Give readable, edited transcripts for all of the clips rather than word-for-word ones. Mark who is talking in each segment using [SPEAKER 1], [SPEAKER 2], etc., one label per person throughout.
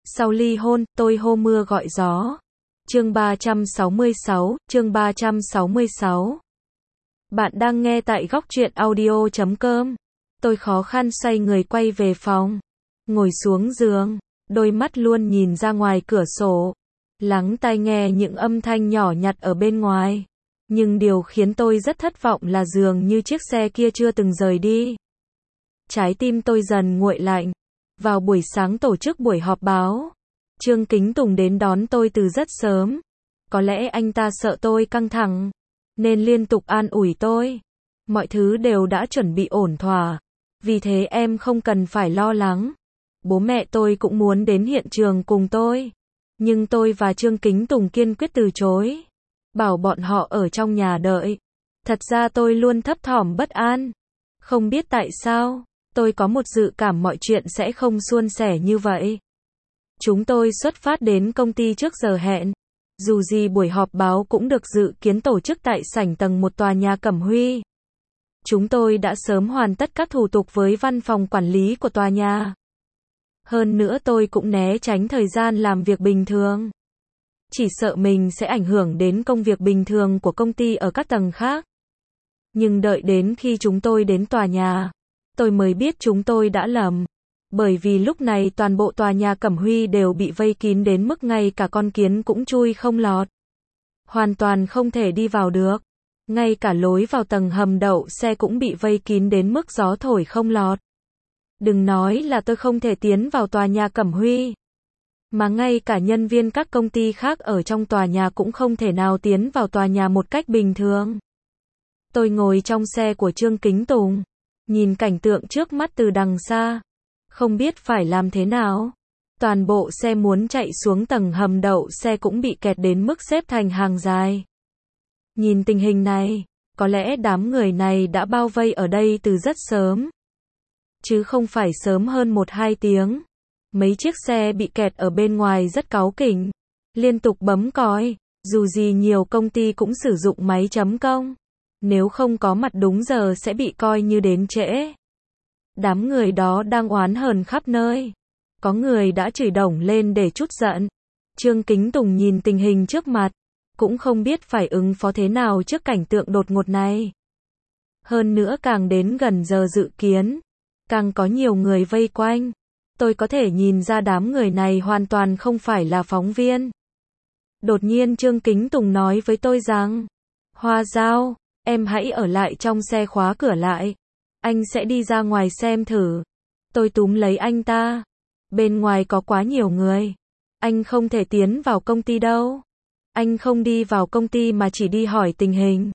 [SPEAKER 1] Sau ly hôn, tôi hô mưa gọi gió. Chương 366. Bạn đang nghe tại góc truyện audio.com. Tôi khó khăn xoay người quay về phòng, ngồi xuống giường, đôi mắt luôn nhìn ra ngoài cửa sổ, lắng tai nghe những âm thanh nhỏ nhặt ở bên ngoài. Nhưng điều khiến tôi rất thất vọng là dường như chiếc xe kia chưa từng rời đi. Trái tim tôi dần nguội lạnh. Vào buổi sáng tổ chức buổi họp báo, Trương Kính Tùng đến đón tôi từ rất sớm. Có lẽ anh ta sợ tôi căng thẳng, nên liên tục an ủi tôi. Mọi thứ đều đã chuẩn bị ổn thỏa, vì thế em không cần phải lo lắng. Bố mẹ tôi cũng muốn đến hiện trường cùng tôi, nhưng tôi và Trương Kính Tùng kiên quyết từ chối, bảo bọn họ ở trong nhà đợi. Thật ra tôi luôn thấp thỏm bất an. Không biết tại sao, tôi có một dự cảm mọi chuyện sẽ không suôn sẻ như vậy. Chúng tôi xuất phát đến công ty trước giờ hẹn. Dù gì buổi họp báo cũng được dự kiến tổ chức tại sảnh tầng 1 tòa nhà Cẩm Huy. Chúng tôi đã sớm hoàn tất các thủ tục với văn phòng quản lý của tòa nhà. Hơn nữa tôi cũng né tránh thời gian làm việc bình thường. Chỉ sợ mình sẽ ảnh hưởng đến công việc bình thường của công ty ở các tầng khác. Nhưng đợi đến khi chúng tôi đến tòa nhà, tôi mới biết chúng tôi đã lầm. Bởi vì lúc này toàn bộ tòa nhà Cẩm Huy đều bị vây kín đến mức ngay cả con kiến cũng chui không lọt. Hoàn toàn không thể đi vào được. Ngay cả lối vào tầng hầm đậu xe cũng bị vây kín đến mức gió thổi không lọt. Đừng nói là tôi không thể tiến vào tòa nhà Cẩm Huy, mà ngay cả nhân viên các công ty khác ở trong tòa nhà cũng không thể nào tiến vào tòa nhà một cách bình thường. Tôi ngồi trong xe của Trương Kính Tùng, nhìn cảnh tượng trước mắt từ đằng xa, không biết phải làm thế nào. Toàn bộ xe muốn chạy xuống tầng hầm đậu xe cũng bị kẹt đến mức xếp thành hàng dài. Nhìn tình hình này, có lẽ đám người này đã bao vây ở đây từ rất sớm, chứ không phải sớm hơn 1-2 tiếng. Mấy chiếc xe bị kẹt ở bên ngoài rất cáu kỉnh, liên tục bấm còi. Dù gì nhiều công ty cũng sử dụng máy chấm công, nếu không có mặt đúng giờ sẽ bị coi như đến trễ. Đám người đó đang oán hờn khắp nơi. Có người đã chửi đổng lên để trút giận. Trương Kính Tùng nhìn tình hình trước mặt, cũng không biết phải ứng phó thế nào trước cảnh tượng đột ngột này. Hơn nữa càng đến gần giờ dự kiến, càng có nhiều người vây quanh. Tôi có thể nhìn ra đám người này hoàn toàn không phải là phóng viên. Đột nhiên Trương Kính Tùng nói với tôi rằng, Hoa Giao, em hãy ở lại trong xe khóa cửa lại. Anh sẽ đi ra ngoài xem thử. Tôi túm lấy anh ta. Bên ngoài có quá nhiều người. Anh không thể tiến vào công ty đâu. Anh không đi vào công ty mà chỉ đi hỏi tình hình.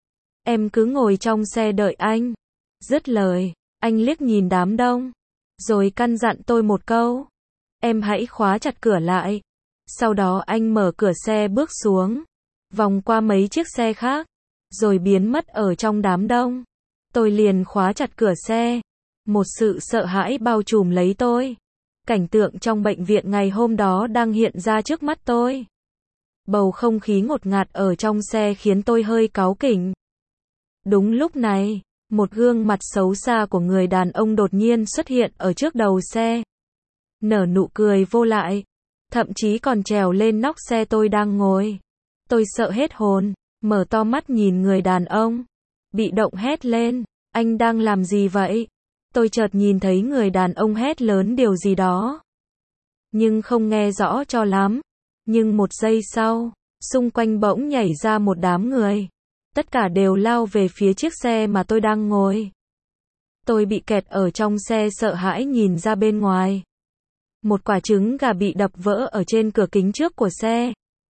[SPEAKER 1] Em cứ ngồi trong xe đợi anh. Dứt lời, anh liếc nhìn đám đông, rồi căn dặn tôi một câu. Em hãy khóa chặt cửa lại. Sau đó anh mở cửa xe bước xuống, vòng qua mấy chiếc xe khác, rồi biến mất ở trong đám đông. Tôi liền khóa chặt cửa xe. Một sự sợ hãi bao trùm lấy tôi. Cảnh tượng trong bệnh viện ngày hôm đó đang hiện ra trước mắt tôi. Bầu không khí ngột ngạt ở trong xe khiến tôi hơi cáu kỉnh. Đúng lúc này, một gương mặt xấu xa của người đàn ông đột nhiên xuất hiện ở trước đầu xe. Nở nụ cười vô lại, thậm chí còn trèo lên nóc xe tôi đang ngồi. Tôi sợ hết hồn, mở to mắt nhìn người đàn ông, bị động hét lên, anh đang làm gì vậy? Tôi chợt nhìn thấy người đàn ông hét lớn điều gì đó, nhưng không nghe rõ cho lắm. Nhưng một giây sau, xung quanh bỗng nhảy ra một đám người. Tất cả đều lao về phía chiếc xe mà tôi đang ngồi. Tôi bị kẹt ở trong xe sợ hãi nhìn ra bên ngoài. Một quả trứng gà bị đập vỡ ở trên cửa kính trước của xe,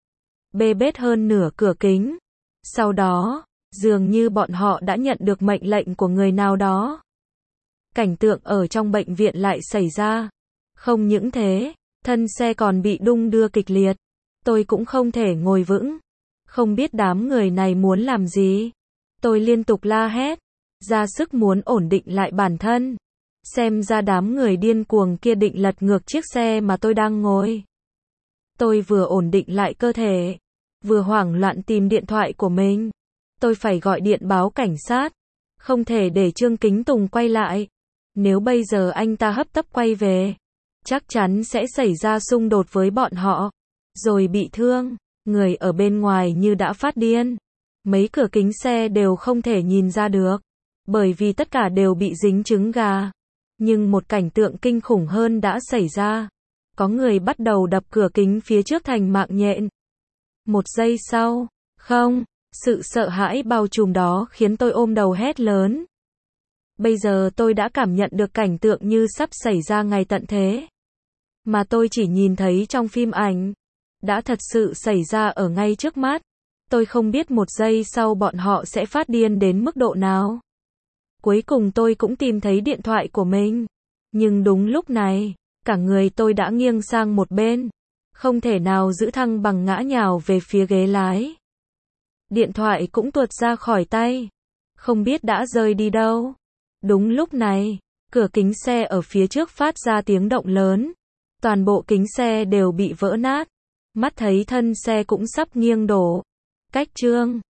[SPEAKER 1] bê bết hơn nửa cửa kính. Sau đó, dường như bọn họ đã nhận được mệnh lệnh của người nào đó. Cảnh tượng ở trong bệnh viện lại xảy ra. Không những thế, thân xe còn bị đung đưa kịch liệt. Tôi cũng không thể ngồi vững. Không biết đám người này muốn làm gì. Tôi liên tục la hét, ra sức muốn ổn định lại bản thân. Xem ra đám người điên cuồng kia định lật ngược chiếc xe mà tôi đang ngồi. Tôi vừa ổn định lại cơ thể, vừa hoảng loạn tìm điện thoại của mình. Tôi phải gọi điện báo cảnh sát. Không thể để Trương Kính Tùng quay lại. Nếu bây giờ anh ta hấp tấp quay về, chắc chắn sẽ xảy ra xung đột với bọn họ, rồi bị thương. Người ở bên ngoài như đã phát điên. Mấy cửa kính xe đều không thể nhìn ra được, bởi vì tất cả đều bị dính trứng gà. Nhưng một cảnh tượng kinh khủng hơn đã xảy ra. Có người bắt đầu đập cửa kính phía trước thành mạng nhện. Một giây sau, không, sự sợ hãi bao trùm đó khiến tôi ôm đầu hét lớn. Bây giờ tôi đã cảm nhận được cảnh tượng như sắp xảy ra ngày tận thế. Mà tôi chỉ nhìn thấy trong phim ảnh. Đã thật sự xảy ra ở ngay trước mắt. Tôi không biết một giây sau bọn họ sẽ phát điên đến mức độ nào. Cuối cùng tôi cũng tìm thấy điện thoại của mình. Nhưng đúng lúc này, cả người tôi đã nghiêng sang một bên. Không thể nào giữ thăng bằng, ngã nhào về phía ghế lái. Điện thoại cũng tuột ra khỏi tay. Không biết đã rơi đi đâu. Đúng lúc này, cửa kính xe ở phía trước phát ra tiếng động lớn. Toàn bộ kính xe đều bị vỡ nát. Mắt thấy thân xe cũng sắp nghiêng đổ. Cách chương